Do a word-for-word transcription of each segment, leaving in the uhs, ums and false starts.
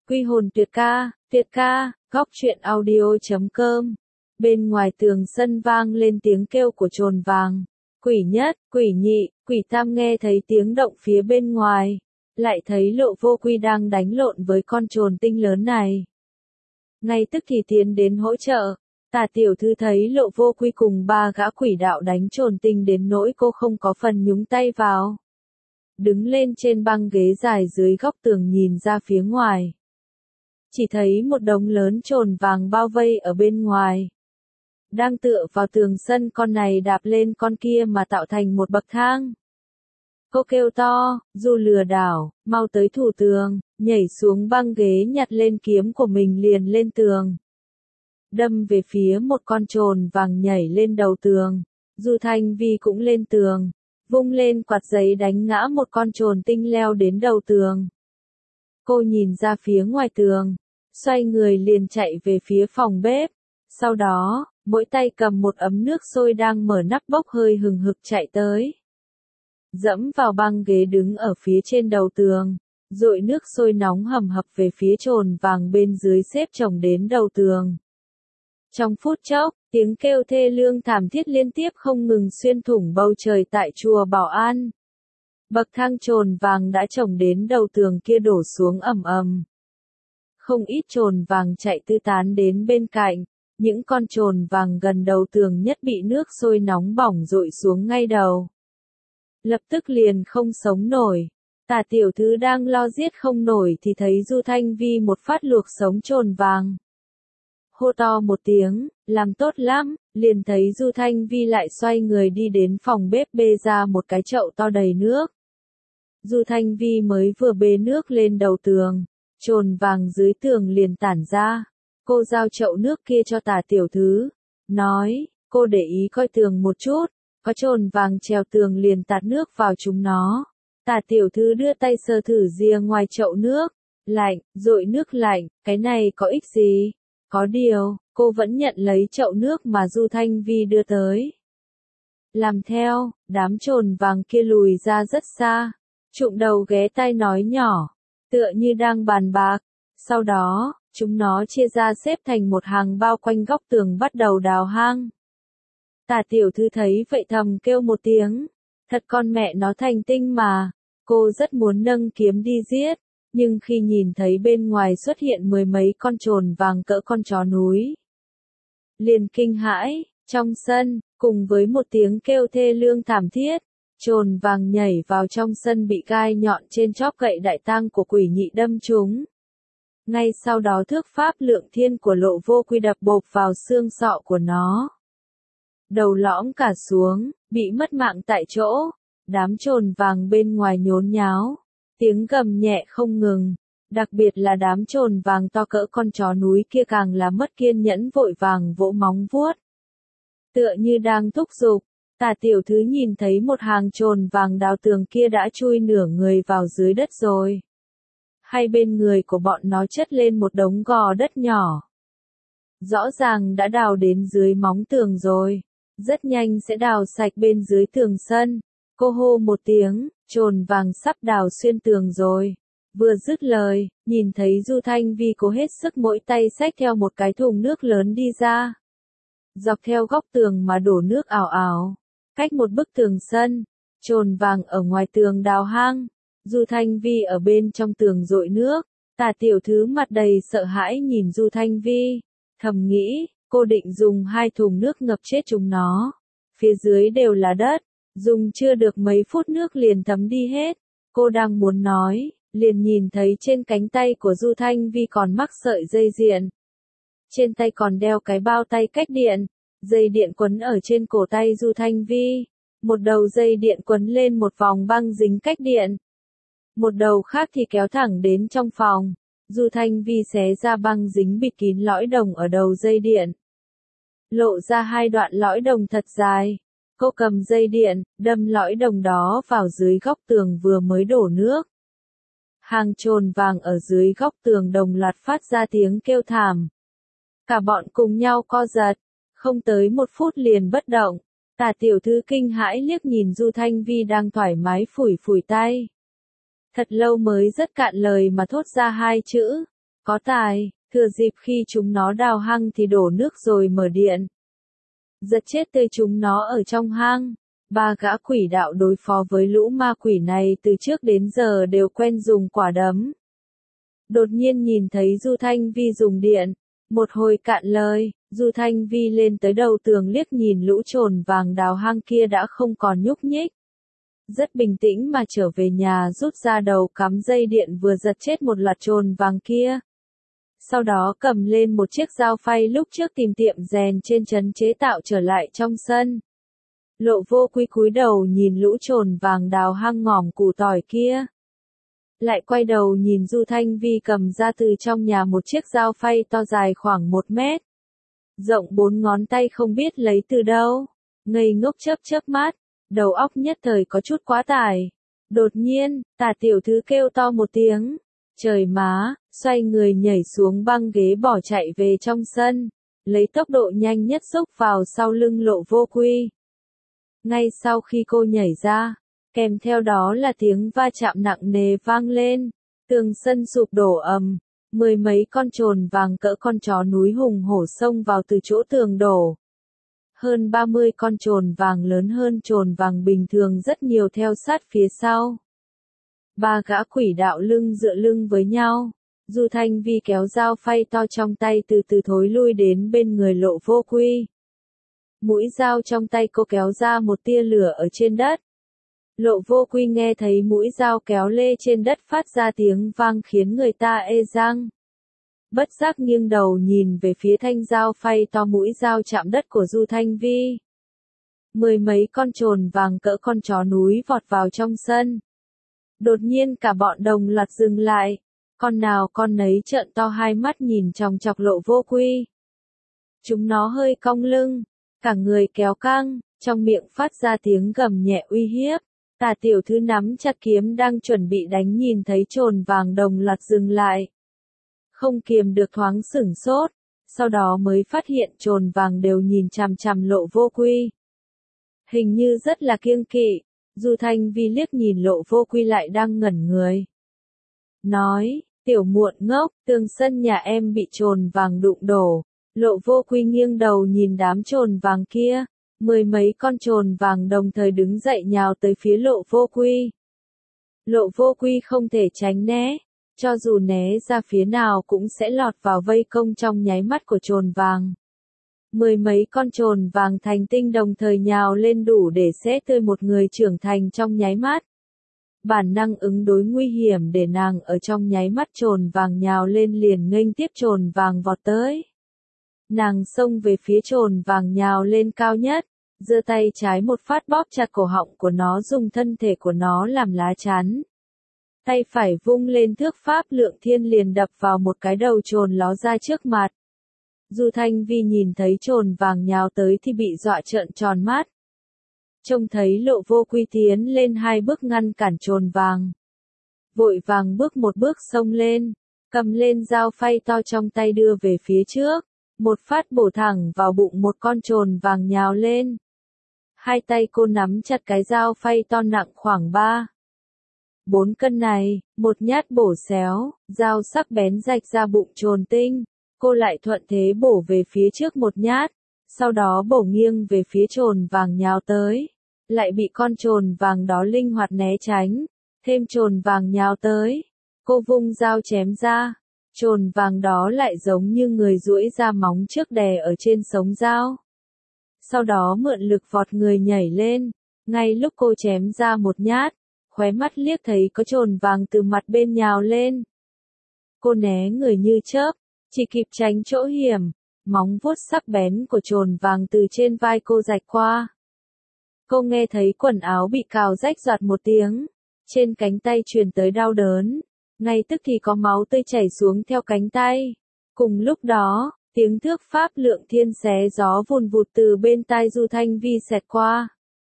Quy hồn tuyệt ca, tuyệt ca, góc truyện audio.com. Bên ngoài tường sân vang lên tiếng kêu của trồn vàng. Quỷ nhất, quỷ nhị, quỷ tam nghe thấy tiếng động phía bên ngoài. Lại thấy Lộ Vô Quy đang đánh lộn với con trồn tinh lớn này. Ngay tức thì tiến đến hỗ trợ. Tả tiểu thư thấy Lộ Vô Quy cùng ba gã quỷ đạo đánh trồn tinh đến nỗi cô không có phần nhúng tay vào. Đứng lên trên băng ghế dài dưới góc tường nhìn ra phía ngoài. Chỉ thấy một đống lớn trồn vàng bao vây ở bên ngoài. Đang tựa vào tường sân, con này đạp lên con kia mà tạo thành một bậc thang. Cô kêu to, Du lừa đảo, mau tới thủ tường, nhảy xuống băng ghế nhặt lên kiếm của mình liền lên tường. Đâm về phía một con trồn vàng nhảy lên đầu tường. Du Thanh Vi cũng lên tường, vung lên quạt giấy đánh ngã một con trồn tinh leo đến đầu tường. Cô nhìn ra phía ngoài tường, xoay người liền chạy về phía phòng bếp. Sau đó, mỗi tay cầm một ấm nước sôi đang mở nắp bốc hơi hừng hực chạy tới. Dẫm vào băng ghế đứng ở phía trên đầu tường, dội nước sôi nóng hầm hập về phía trồn vàng bên dưới xếp chồng đến đầu tường. Trong phút chốc, tiếng kêu thê lương thảm thiết liên tiếp không ngừng xuyên thủng bầu trời tại chùa Bảo An. Bậc thang trồn vàng đã chồng đến đầu tường kia đổ xuống ầm ầm. Không ít trồn vàng chạy tứ tán đến bên cạnh, những con trồn vàng gần đầu tường nhất bị nước sôi nóng bỏng dội xuống ngay đầu. Lập tức liền không sống nổi. Tả tiểu thư đang lo giết không nổi thì thấy Du Thanh Vi một phát luộc sống trồn vàng. Hô to một tiếng, làm tốt lắm, liền thấy Du Thanh Vi lại xoay người đi đến phòng bếp bê ra một cái chậu to đầy nước. Du Thanh Vi mới vừa bê nước lên đầu tường, trồn vàng dưới tường liền tản ra. Cô giao chậu nước kia cho Tả tiểu thư, nói, cô để ý coi tường một chút, có trồn vàng trèo tường liền tạt nước vào chúng nó. Tả tiểu thư đưa tay sờ thử rìa ngoài chậu nước, lạnh, dội nước lạnh, cái này có ích gì? Có điều, cô vẫn nhận lấy chậu nước mà Du Thanh Vi đưa tới. Làm theo, đám trồn vàng kia lùi ra rất xa, trụm đầu ghé tai nói nhỏ, tựa như đang bàn bạc. Sau đó, chúng nó chia ra xếp thành một hàng bao quanh góc tường bắt đầu đào hang. Tả tiểu thư thấy vậy thầm kêu một tiếng, thật con mẹ nó thành tinh mà. Cô rất muốn nâng kiếm đi giết, nhưng khi nhìn thấy bên ngoài xuất hiện mười mấy con trồn vàng cỡ con chó núi, liền kinh hãi. Trong sân, cùng với một tiếng kêu thê lương thảm thiết, trồn vàng nhảy vào trong sân bị gai nhọn trên chóp gậy đại tang của quỷ nhị đâm trúng. Ngay sau đó thước pháp lượng thiên của Lộ Vô Quy đập bộp vào xương sọ của nó. Đầu lõm cả xuống, bị mất mạng tại chỗ. Đám trồn vàng bên ngoài nhốn nháo, tiếng gầm nhẹ không ngừng, đặc biệt là đám trồn vàng to cỡ con chó núi kia càng là mất kiên nhẫn vội vàng vỗ móng vuốt. Tựa như đang thúc giục, Tả tiểu thư nhìn thấy một hàng trồn vàng đào tường kia đã chui nửa người vào dưới đất rồi. Hai bên người của bọn nó chất lên một đống gò đất nhỏ. Rõ ràng đã đào đến dưới móng tường rồi, rất nhanh sẽ đào sạch bên dưới tường sân. Cô hô một tiếng, trồn vàng sắp đào xuyên tường rồi. Vừa dứt lời, nhìn thấy Du Thanh Vi cố hết sức mỗi tay xách theo một cái thùng nước lớn đi ra. Dọc theo góc tường mà đổ nước ảo ảo. Cách một bức tường sân, trồn vàng ở ngoài tường đào hang. Du Thanh Vi ở bên trong tường dội nước. Tả tiểu thư mặt đầy sợ hãi nhìn Du Thanh Vi. Thầm nghĩ, cô định dùng hai thùng nước ngập chết chúng nó. Phía dưới đều là đất. Dùng chưa được mấy phút nước liền thấm đi hết. Cô đang muốn nói, liền nhìn thấy trên cánh tay của Du Thanh Vi còn mắc sợi dây điện. Trên tay còn đeo cái bao tay cách điện. Dây điện quấn ở trên cổ tay Du Thanh Vi. Một đầu dây điện quấn lên một vòng băng dính cách điện. Một đầu khác thì kéo thẳng đến trong phòng. Du Thanh Vi xé ra băng dính bịt kín lõi đồng ở đầu dây điện. Lộ ra hai đoạn lõi đồng thật dài. Cô cầm dây điện, đâm lõi đồng đó vào dưới góc tường vừa mới đổ nước. Hàng trồn vàng ở dưới góc tường đồng loạt phát ra tiếng kêu thảm. Cả bọn cùng nhau co giật, không tới một phút liền bất động. Tả tiểu thư kinh hãi liếc nhìn Du Thanh Vi đang thoải mái phủi phủi tay. Thật lâu mới rất cạn lời mà thốt ra hai chữ, Có tài, thừa dịp khi chúng nó đào hang thì đổ nước rồi mở điện. Giật chết tươi chúng nó ở trong hang. Ba gã quỷ đạo đối phó với lũ ma quỷ này từ trước đến giờ đều quen dùng quả đấm. Đột nhiên nhìn thấy Du Thanh Vi dùng điện. Một hồi cạn lời, Du Thanh Vi lên tới đầu tường liếc nhìn lũ trồn vàng đào hang kia đã không còn nhúc nhích. Rất bình tĩnh mà trở về nhà rút ra đầu cắm dây điện vừa giật chết một loạt trồn vàng kia. Sau đó cầm lên một chiếc dao phay lúc trước tìm tiệm rèn trên trấn chế tạo trở lại trong sân. Lộ Vô Quy cúi đầu nhìn lũ trồn vàng đào hang ngỏm củ tỏi kia. Lại quay đầu nhìn Du Thanh Vi cầm ra từ trong nhà một chiếc dao phay to dài khoảng một mét. Rộng bốn ngón tay không biết lấy từ đâu. Ngây ngốc chớp chớp mắt, đầu óc nhất thời có chút quá tải. Đột nhiên, Tả tiểu thư kêu to một tiếng. Trời má, xoay người nhảy xuống băng ghế bỏ chạy về trong sân. Lấy tốc độ nhanh nhất xúc vào sau lưng Lộ Vô Quy. Ngay sau khi cô nhảy ra, kèm theo đó là tiếng va chạm nặng nề vang lên, tường sân sụp đổ ầm, mười mấy con trồn vàng cỡ con chó núi hùng hổ xông vào từ chỗ tường đổ. Hơn ba mươi con trồn vàng lớn hơn trồn vàng bình thường rất nhiều theo sát phía sau. Ba gã quỷ đạo lưng dựa lưng với nhau, Du Thanh Vi kéo dao phay to trong tay từ từ thối lui đến bên người Lộ Vô Quy. Mũi dao trong tay cô kéo ra một tia lửa ở trên đất. Lộ Vô Quy nghe thấy mũi dao kéo lê trên đất phát ra tiếng vang khiến người ta ê răng. Bất giác nghiêng đầu nhìn về phía thanh dao phay to mũi dao chạm đất của Du Thanh Vi. Mười mấy con trồn vàng cỡ con chó núi vọt vào trong sân. Đột nhiên cả bọn đồng loạt dừng lại. Con nào con nấy trợn to hai mắt nhìn chòng chọc Lộ Vô Quy. Chúng nó hơi cong lưng, cả người kéo căng, trong miệng phát ra tiếng gầm nhẹ uy hiếp. Tả tiểu thư nắm chặt kiếm đang chuẩn bị đánh nhìn thấy trồn vàng đồng loạt dừng lại. Không kiềm được thoáng sửng sốt, sau đó mới phát hiện trồn vàng đều nhìn chằm chằm Lộ Vô Quy. Hình như rất là kiêng kỵ, Du Thanh Vi liếc nhìn Lộ Vô Quy lại đang ngẩn người. Nói, tiểu muộn ngốc, tường sân nhà em bị trồn vàng đụng đổ. Lộ Vô Quy nghiêng đầu nhìn đám trồn vàng kia. Mười mấy con trồn vàng đồng thời đứng dậy nhào tới phía Lộ Vô Quy. Lộ Vô Quy không thể tránh né, cho dù né ra phía nào cũng sẽ lọt vào vây công trong nháy mắt của trồn vàng. Mười mấy con trồn vàng thành tinh đồng thời nhào lên đủ để xé tươi một người trưởng thành trong nháy mắt. Bản năng ứng đối nguy hiểm để nàng ở trong nháy mắt trồn vàng nhào lên liền nghênh tiếp trồn vàng vọt tới. Nàng xông về phía trồn vàng nhào lên cao nhất, giơ tay trái một phát bóp chặt cổ họng của nó dùng thân thể của nó làm lá chắn. Tay phải vung lên thước pháp lượng thiên liền đập vào một cái đầu trồn ló ra trước mặt. Du Thanh Vi nhìn thấy trồn vàng nhào tới thì bị dọa trợn tròn mắt. Trông thấy Lộ Vô Quy tiến lên hai bước ngăn cản trồn vàng. Vội vàng bước một bước xông lên, cầm lên dao phay to trong tay đưa về phía trước. Một phát bổ thẳng vào bụng một con trồn vàng nhào lên. Hai tay cô nắm chặt cái dao phay to nặng khoảng ba, bốn cân này, một nhát bổ xéo, dao sắc bén rạch ra bụng trồn tinh. Cô lại thuận thế bổ về phía trước một nhát, sau đó bổ nghiêng về phía trồn vàng nhào tới. Lại bị con trồn vàng đó linh hoạt né tránh, thêm trồn vàng nhào tới. Cô vung dao chém ra. Trồn vàng đó lại giống như người duỗi ra móng trước đè ở trên sống dao. Sau đó mượn lực vọt người nhảy lên, ngay lúc cô chém ra một nhát, khóe mắt liếc thấy có trồn vàng từ mặt bên nhào lên. Cô né người như chớp, chỉ kịp tránh chỗ hiểm, móng vuốt sắc bén của trồn vàng từ trên vai cô rạch qua. Cô nghe thấy quần áo bị cào rách giọt một tiếng, trên cánh tay truyền tới đau đớn. Ngay tức thì có máu tươi chảy xuống theo cánh tay. Cùng lúc đó, tiếng thước pháp lượng thiên xé gió vùn vụt từ bên tai Du Thanh Vi xẹt qua.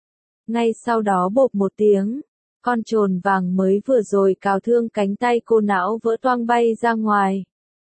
Ngay sau đó bộp một tiếng, con trồn vàng mới vừa rồi cào thương cánh tay cô não vỡ toang bay ra ngoài.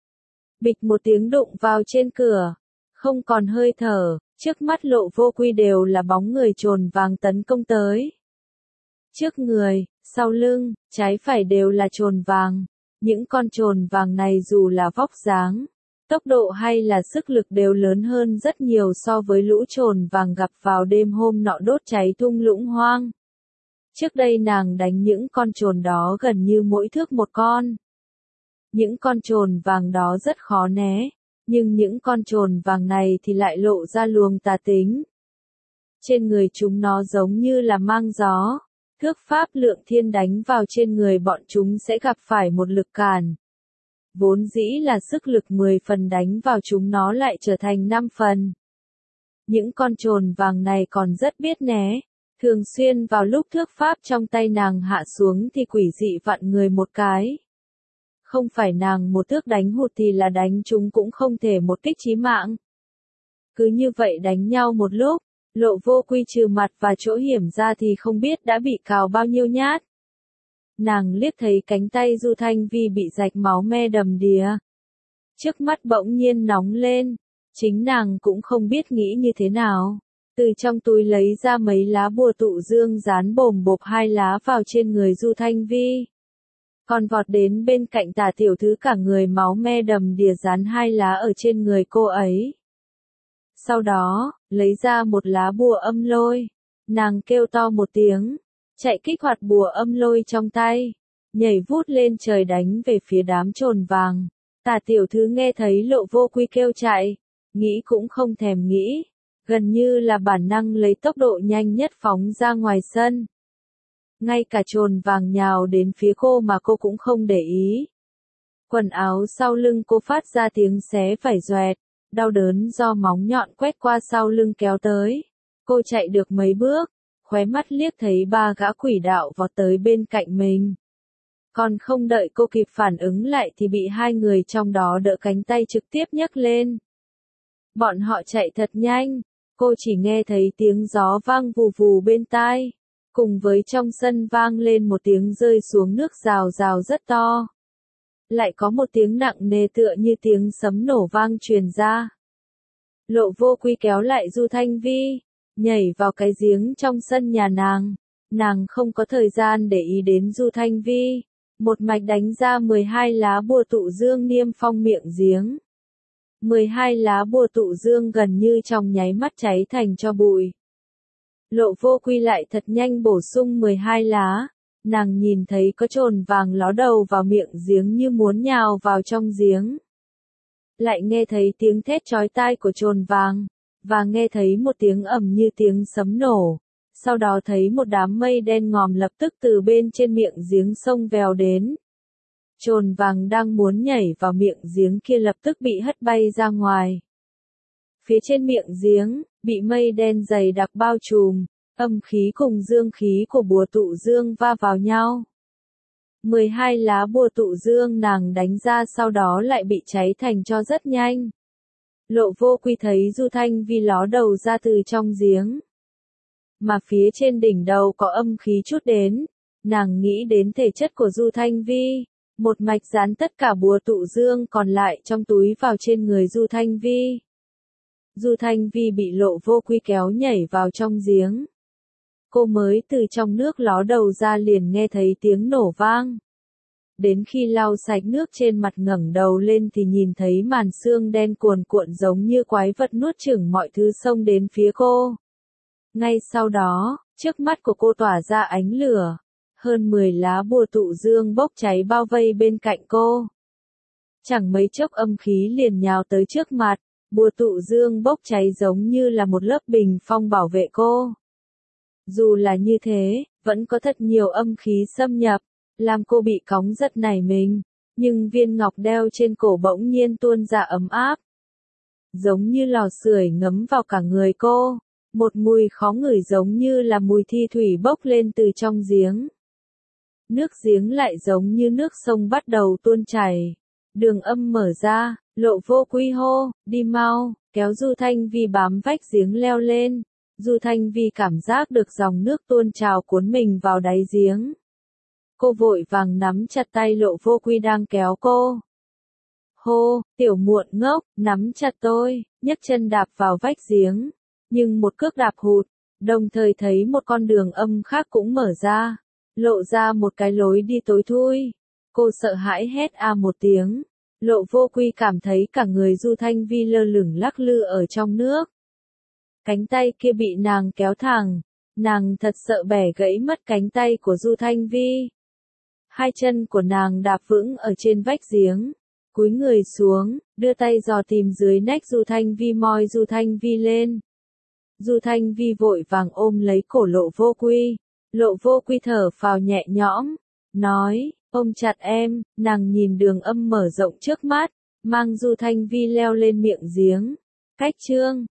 Bịch một tiếng đụng vào trên cửa, không còn hơi thở, trước mắt Lộ Vô Quy đều là bóng người trồn vàng tấn công tới. Trước người, sau lưng, trái phải đều là trồn vàng. Những con trồn vàng này dù là vóc dáng, tốc độ hay là sức lực đều lớn hơn rất nhiều so với lũ trồn vàng gặp vào đêm hôm nọ đốt cháy thung lũng hoang. Trước đây nàng đánh những con trồn đó gần như mỗi thước một con. Những con trồn vàng đó rất khó né, nhưng những con trồn vàng này thì lại lộ ra luồng tà tính. Trên người chúng nó giống như là mang gió, thước pháp lượng thiên đánh vào trên người bọn chúng sẽ gặp phải một lực cản. Vốn dĩ là sức lực mười phần đánh vào chúng nó lại trở thành năm phần. Những con trồn vàng này còn rất biết né, thường xuyên vào lúc thước pháp trong tay nàng hạ xuống thì quỷ dị vặn người một cái. Không phải nàng một thước đánh hụt thì là đánh chúng cũng không thể một kích chí mạng. Cứ như vậy đánh nhau một lúc, Lộ Vô Quy trừ mặt và chỗ hiểm ra thì không biết đã bị cào bao nhiêu nhát. Nàng liếc thấy cánh tay Du Thanh Vi bị rạch máu me đầm đìa. Trước mắt bỗng nhiên nóng lên, chính nàng cũng không biết nghĩ như thế nào. Từ trong túi lấy ra mấy lá bùa tụ dương dán bồm bộp hai lá vào trên người Du Thanh Vi. Còn vọt đến bên cạnh Tả tiểu thư cả người máu me đầm đìa dán hai lá ở trên người cô ấy. Sau đó, lấy ra một lá bùa âm lôi. Nàng kêu to một tiếng, chạy kích hoạt bùa âm lôi trong tay, nhảy vút lên trời đánh về phía đám trồn vàng. Tả tiểu thư nghe thấy Lộ Vô Quy kêu chạy, nghĩ cũng không thèm nghĩ, gần như là bản năng lấy tốc độ nhanh nhất phóng ra ngoài sân. Ngay cả trồn vàng nhào đến phía cô mà cô cũng không để ý. Quần áo sau lưng cô phát ra tiếng xé vải doẹt, đau đớn do móng nhọn quét qua sau lưng kéo tới. Cô chạy được mấy bước, khóe mắt liếc thấy ba gã quỷ đạo vọt tới bên cạnh mình. Còn không đợi cô kịp phản ứng lại thì bị hai người trong đó đỡ cánh tay trực tiếp nhấc lên. Bọn họ chạy thật nhanh, cô chỉ nghe thấy tiếng gió vang vù vù bên tai, cùng với trong sân vang lên một tiếng rơi xuống nước rào rào rất to. Lại có một tiếng nặng nề tựa như tiếng sấm nổ vang truyền ra. Lộ Vô Quy kéo lại Du Thanh Vi, nhảy vào cái giếng trong sân nhà nàng. Nàng không có thời gian để ý đến Du Thanh Vi, một mạch đánh ra mười hai lá bùa tụ dương niêm phong miệng giếng. mười hai lá bùa tụ dương gần như trong nháy mắt cháy thành tro bụi. Lộ Vô Quy lại thật nhanh bổ sung mười hai lá, nàng nhìn thấy có trồn vàng ló đầu vào miệng giếng như muốn nhào vào trong giếng. Lại nghe thấy tiếng thét chói tai của trồn vàng, và nghe thấy một tiếng ầm như tiếng sấm nổ. Sau đó thấy một đám mây đen ngòm lập tức từ bên trên miệng giếng xông vèo đến. Trồn vàng đang muốn nhảy vào miệng giếng kia lập tức bị hất bay ra ngoài. Phía trên miệng giếng, bị mây đen dày đặc bao trùm, âm khí cùng dương khí của bùa tụ dương va vào nhau. mười hai lá bùa tụ dương nàng đánh ra sau đó lại bị cháy thành tro rất nhanh. Lộ Vô Quy thấy Du Thanh Vi ló đầu ra từ trong giếng. Mà phía trên đỉnh đầu có âm khí chút đến, nàng nghĩ đến thể chất của Du Thanh Vi, một mạch dán tất cả bùa tụ dương còn lại trong túi vào trên người Du Thanh Vi. Du Thanh Vi bị Lộ Vô Quy kéo nhảy vào trong giếng. Cô mới từ trong nước ló đầu ra liền nghe thấy tiếng nổ vang. Đến khi lau sạch nước trên mặt ngẩng đầu lên thì nhìn thấy màn sương đen cuồn cuộn giống như quái vật nuốt chửng mọi thứ xông đến phía cô. Ngay sau đó, trước mắt của cô tỏa ra ánh lửa, hơn mười lá bùa tụ dương bốc cháy bao vây bên cạnh cô. Chẳng mấy chốc âm khí liền nhào tới trước mặt, bùa tụ dương bốc cháy giống như là một lớp bình phong bảo vệ cô. Dù là như thế, vẫn có thật nhiều âm khí xâm nhập, làm cô bị cóng giật nảy mình, nhưng viên ngọc đeo trên cổ bỗng nhiên tuôn ra ấm áp. Giống như lò sưởi ngấm vào cả người cô, một mùi khó ngửi giống như là mùi thi thủy bốc lên từ trong giếng. Nước giếng lại giống như nước sông bắt đầu tuôn chảy. Đường âm mở ra, Lộ Vô Quy hô, đi mau, kéo Du Thanh Vi bám vách giếng leo lên. Du Thanh Vi cảm giác được dòng nước tuôn trào cuốn mình vào đáy giếng. Cô vội vàng nắm chặt tay Lộ Vô Quy đang kéo cô. Hô, tiểu muộn ngốc, nắm chặt tôi, nhấc chân đạp vào vách giếng. Nhưng một cước đạp hụt, đồng thời thấy một con đường âm khác cũng mở ra, lộ ra một cái lối đi tối thui. Cô sợ hãi hét a một tiếng. Lộ Vô Quy cảm thấy cả người Du Thanh Vi lơ lửng lắc lư ở trong nước. Cánh tay kia bị nàng kéo thẳng, nàng thật sợ bẻ gãy mất cánh tay của Du Thanh Vi. Hai chân của nàng đạp vững ở trên vách giếng, cúi người xuống, đưa tay dò tìm dưới nách Du Thanh Vi moi Du Thanh Vi lên. Du Thanh Vi vội vàng ôm lấy cổ Lộ Vô Quy. Lộ Vô Quy thở phào nhẹ nhõm, nói, ôm chặt em. Nàng nhìn đường âm mở rộng trước mắt, mang Du Thanh Vi leo lên miệng giếng. Cách chương